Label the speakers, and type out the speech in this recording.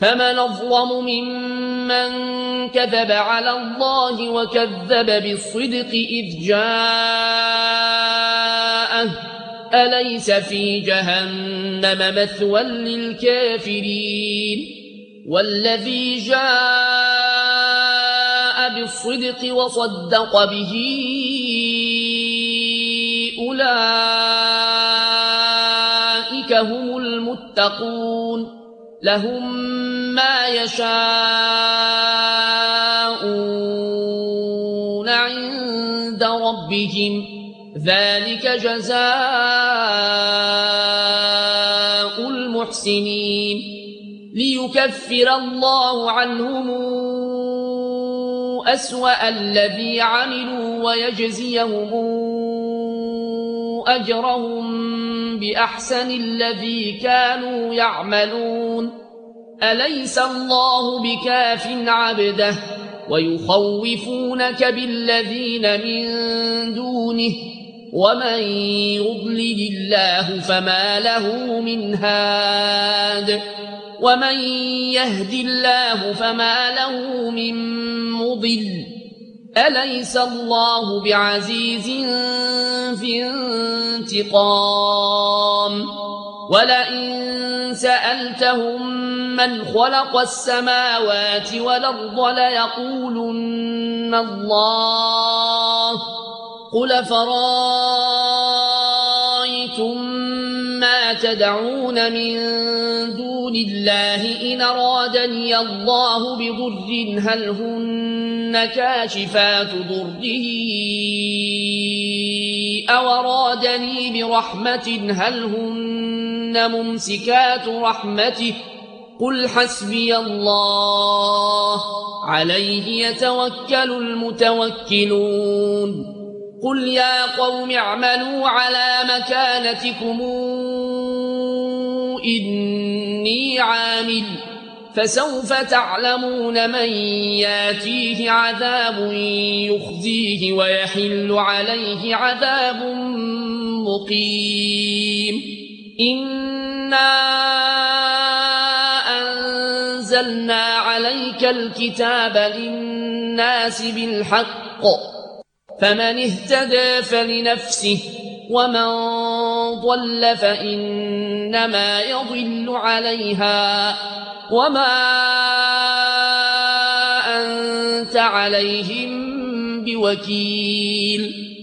Speaker 1: فمن أظلم ممن كذب على الله وكذب بالصدق إذ جاءه أليس في جهنم مثوى للكافرين والذي جاء بالصدق وصدق به أولئك هم المتقون لهم ما يشاءون عند ربهم ذلك جزاء المحسنين ليكفر الله عنهم أسوأ الذي عملوا ويجزيهم أجرهم بأحسن الذي كانوا يعملون أليس الله بكاف عبده ويخوفونك بالذين من دونه ومن يضلل الله فما له من هاد ومن يهد الله فما له من مضل أليس الله بعزيز في انتقام ولئن سألتهم من خلق السماوات والأرض ليقولن الله قل فرأيتم ما تدعون من دون الله إن أرادني الله بضر هل هن كاشفات ضره أو أرادني برحمة هل هن ممسكات رحمته قل حسبي الله عليه يتوكل المتوكلون قل يا قوم اعملوا على مكانتكم إني عامل فسوف تعلمون من ياتيه عذاب يخزيه ويحل عليه عذاب مقيم إنا أنزلنا عليك الكتاب للناس بالحق فمن اهتدى فلنفسه ومن ضل فإنما يضل عليها وما أنت عليهم بوكيل